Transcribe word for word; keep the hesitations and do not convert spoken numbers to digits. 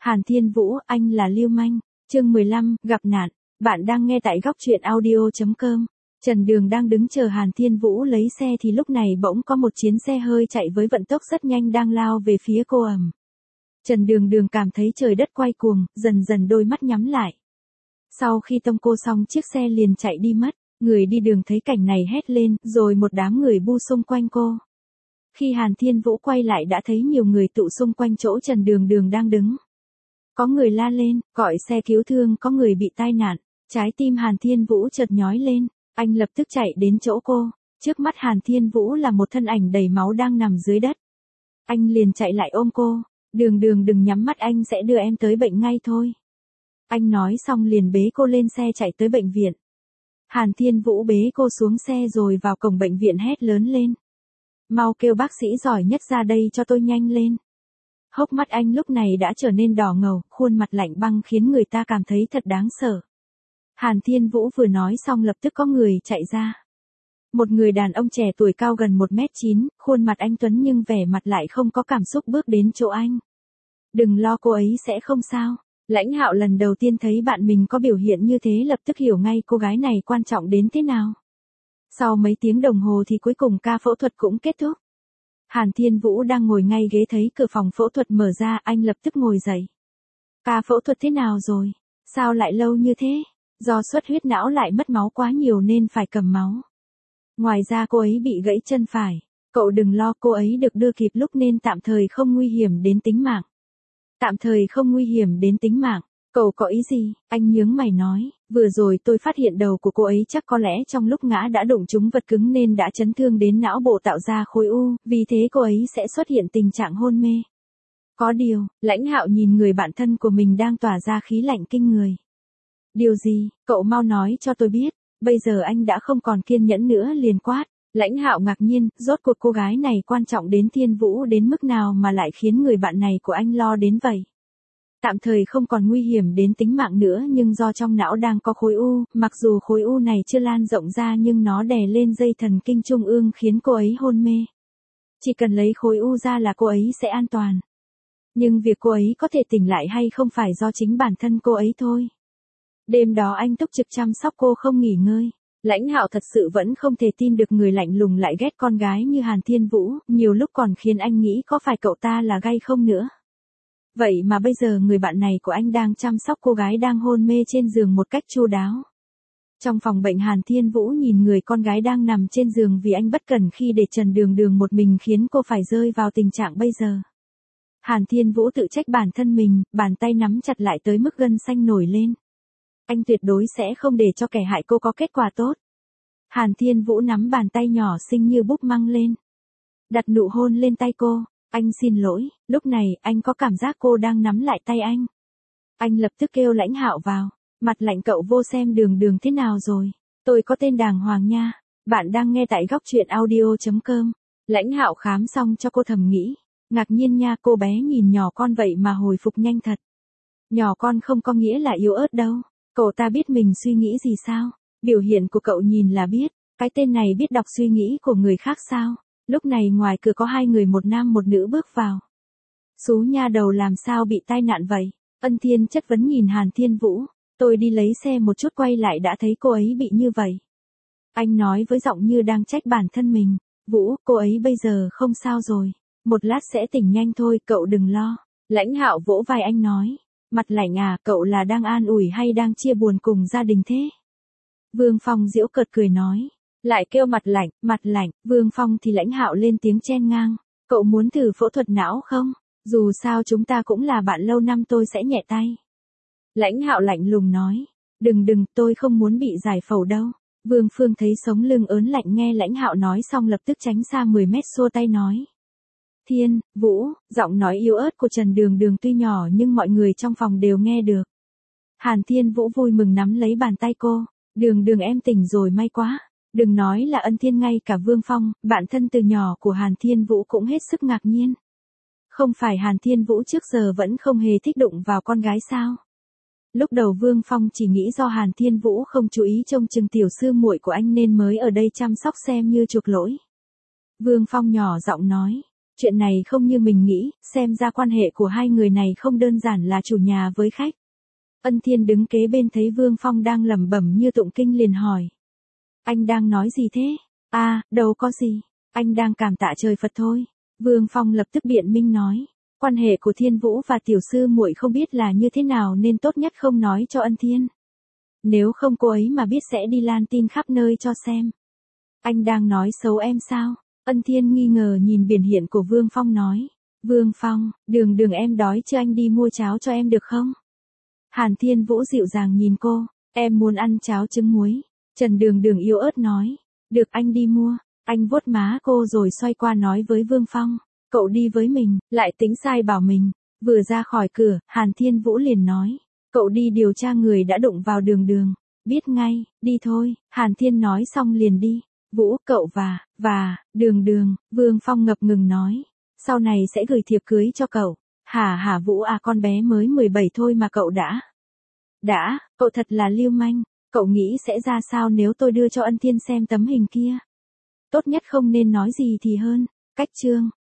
Hàn Thiên Vũ, anh là lưu manh. Chương mười lăm, gặp nạn. Bạn đang nghe tại góc truyện audio chấm com. Trần Đường đang đứng chờ Hàn Thiên Vũ lấy xe thì lúc này bỗng có một chiến xe hơi chạy với vận tốc rất nhanh đang lao về phía cô ầm. Trần Đường Đường cảm thấy trời đất quay cuồng, dần dần đôi mắt nhắm lại. Sau khi tông cô xong chiếc xe liền chạy đi mất, người đi đường thấy cảnh này hét lên, rồi một đám người bu xung quanh cô. Khi Hàn Thiên Vũ quay lại đã thấy nhiều người tụ xung quanh chỗ Trần Đường Đường đang đứng. Có người la lên, gọi xe cứu thương, có người bị tai nạn. Trái tim Hàn Thiên Vũ chợt nhói lên, anh lập tức chạy đến chỗ cô. Trước mắt Hàn Thiên Vũ là một thân ảnh đầy máu đang nằm dưới đất. Anh liền chạy lại ôm cô, Đường Đường đừng nhắm mắt, anh sẽ đưa em tới bệnh ngay thôi. Anh nói xong liền bế cô lên xe chạy tới bệnh viện. Hàn Thiên Vũ bế cô xuống xe rồi vào cổng bệnh viện hét lớn lên. Mau kêu bác sĩ giỏi nhất ra đây cho tôi nhanh lên. Hốc mắt anh lúc này đã trở nên đỏ ngầu, khuôn mặt lạnh băng khiến người ta cảm thấy thật đáng sợ. Hàn Thiên Vũ vừa nói xong lập tức có người chạy ra. Một người đàn ông trẻ tuổi cao gần một mét chín, khuôn mặt anh tuấn nhưng vẻ mặt lại không có cảm xúc bước đến chỗ anh. Đừng lo, cô ấy sẽ không sao. Lãnh Hạo lần đầu tiên thấy bạn mình có biểu hiện như thế lập tức hiểu ngay cô gái này quan trọng đến thế nào. Sau mấy tiếng đồng hồ thì cuối cùng ca phẫu thuật cũng kết thúc. Hàn Thiên Vũ đang ngồi ngay ghế thấy cửa phòng phẫu thuật mở ra, anh lập tức ngồi dậy. Ca phẫu thuật thế nào rồi? Sao lại lâu như thế? Do xuất huyết não lại mất máu quá nhiều nên phải cầm máu. Ngoài ra cô ấy bị gãy chân phải. Cậu đừng lo, cô ấy được đưa kịp lúc nên tạm thời không nguy hiểm đến tính mạng. Tạm thời không nguy hiểm đến tính mạng. Cậu có ý gì? Anh nhướng mày nói, vừa rồi tôi phát hiện đầu của cô ấy chắc có lẽ trong lúc ngã đã đụng trúng vật cứng nên đã chấn thương đến não bộ tạo ra khối u, vì thế cô ấy sẽ xuất hiện tình trạng hôn mê. Có điều, Lãnh Hạo nhìn người bạn thân của mình đang tỏa ra khí lạnh kinh người. Điều gì? Cậu mau nói cho tôi biết. Bây giờ anh đã không còn kiên nhẫn nữa liền quát. Lãnh Hạo ngạc nhiên, rốt cuộc cô gái này quan trọng đến Thiên Vũ đến mức nào mà lại khiến người bạn này của anh lo đến vậy. Tạm thời không còn nguy hiểm đến tính mạng nữa nhưng do trong não đang có khối u, mặc dù khối u này chưa lan rộng ra nhưng nó đè lên dây thần kinh trung ương khiến cô ấy hôn mê. Chỉ cần lấy khối u ra là cô ấy sẽ an toàn. Nhưng việc cô ấy có thể tỉnh lại hay không phải do chính bản thân cô ấy thôi. Đêm đó anh túc trực chăm sóc cô không nghỉ ngơi. Lãnh Hạo thật sự vẫn không thể tin được người lạnh lùng lại ghét con gái như Hàn Thiên Vũ, nhiều lúc còn khiến anh nghĩ có phải cậu ta là gay không nữa. Vậy mà bây giờ người bạn này của anh đang chăm sóc cô gái đang hôn mê trên giường một cách chu đáo. Trong phòng bệnh Hàn Thiên Vũ nhìn người con gái đang nằm trên giường vì anh bất cẩn khi để Trần Đường Đường một mình khiến cô phải rơi vào tình trạng bây giờ. Hàn Thiên Vũ tự trách bản thân mình, bàn tay nắm chặt lại tới mức gân xanh nổi lên. Anh tuyệt đối sẽ không để cho kẻ hại cô có kết quả tốt. Hàn Thiên Vũ nắm bàn tay nhỏ xinh như búp măng lên. Đặt nụ hôn lên tay cô. Anh xin lỗi, lúc này anh có cảm giác cô đang nắm lại tay anh. Anh lập tức kêu Lãnh Hạo vào. Mặt lạnh, cậu vô xem Đường Đường thế nào rồi. Tôi có tên đàng hoàng nha. Bạn đang nghe tại góc truyện audio chấm com. Lãnh Hạo khám xong cho cô thầm nghĩ. Ngạc nhiên nha, cô bé nhìn nhỏ con vậy mà hồi phục nhanh thật. Nhỏ con không có nghĩa là yếu ớt đâu. Cậu ta biết mình suy nghĩ gì sao? Biểu hiện của cậu nhìn là biết. Cái tên này biết đọc suy nghĩ của người khác sao? Lúc này ngoài cửa có hai người, một nam một nữ bước vào. Xú nha đầu làm sao bị tai nạn vậy? Ân Thiên chất vấn nhìn Hàn Thiên Vũ. Tôi đi lấy xe một chút quay lại đã thấy cô ấy bị như vậy. Anh nói với giọng như đang trách bản thân mình. Vũ, cô ấy bây giờ không sao rồi. Một lát sẽ tỉnh nhanh thôi, cậu đừng lo. Lãnh Hạo vỗ vai anh nói. Mặt lạnh à, cậu là đang an ủi hay đang chia buồn cùng gia đình thế? Vương Phong giễu cợt cười nói. Lại kêu mặt lạnh, mặt lạnh, Vương Phong thì Lãnh Hạo lên tiếng chen ngang. Cậu muốn thử phẫu thuật não không? Dù sao chúng ta cũng là bạn lâu năm, tôi sẽ nhẹ tay. Lãnh Hạo lạnh lùng nói. Đừng đừng, tôi không muốn bị giải phẫu đâu. Vương Phương thấy sống lưng ớn lạnh nghe Lãnh Hạo nói xong lập tức tránh xa mười mét xua tay nói. Thiên, Vũ, giọng nói yếu ớt của Trần Đường Đường tuy nhỏ nhưng mọi người trong phòng đều nghe được. Hàn Thiên Vũ vui mừng nắm lấy bàn tay cô. Đường Đường em tỉnh rồi, may quá. Đừng nói là Ân Thiên, ngay cả Vương Phong, bạn thân từ nhỏ của Hàn Thiên Vũ cũng hết sức ngạc nhiên. Không phải Hàn Thiên Vũ trước giờ vẫn không hề thích đụng vào con gái sao? Lúc đầu Vương Phong chỉ nghĩ do Hàn Thiên Vũ không chú ý trông chừng tiểu sư muội của anh nên mới ở đây chăm sóc xem như chuộc lỗi. Vương Phong nhỏ giọng nói. Chuyện này không như mình nghĩ, xem ra quan hệ của hai người này không đơn giản là chủ nhà với khách. Ân Thiên đứng kế bên thấy Vương Phong đang lẩm bẩm như tụng kinh liền hỏi. Anh đang nói gì thế? À, đâu có gì. Anh đang cảm tạ trời Phật thôi. Vương Phong lập tức biện minh nói. Quan hệ của Thiên Vũ và tiểu sư muội không biết là như thế nào nên tốt nhất không nói cho Ân Thiên. Nếu không cô ấy mà biết sẽ đi lan tin khắp nơi cho xem. Anh đang nói xấu em sao? Ân Thiên nghi ngờ nhìn biển hiện của Vương Phong nói. Vương Phong, đường đường em đói chứ anh đi mua cháo cho em được không? Hàn Thiên Vũ dịu dàng nhìn cô. Em muốn ăn cháo trứng muối. Trần Đường Đường yếu ớt nói. Được anh đi mua. Anh vuốt má cô rồi xoay qua nói với Vương Phong. Cậu đi với mình, lại tính sai bảo mình. Vừa ra khỏi cửa, Hàn Thiên Vũ liền nói. Cậu đi điều tra người đã đụng vào Đường Đường. Biết ngay, đi thôi. Hàn Thiên nói xong liền đi. Vũ, cậu và, và, Đường Đường, Vương Phong ngập ngừng nói. Sau này sẽ gửi thiệp cưới cho cậu. Hả hả Vũ à, con bé mới mười bảy thôi mà cậu đã. Đã, cậu thật là lưu manh. Cậu nghĩ sẽ ra sao nếu tôi đưa cho Ân Thiên xem tấm hình kia? Tốt nhất không nên nói gì thì hơn. Cách chương.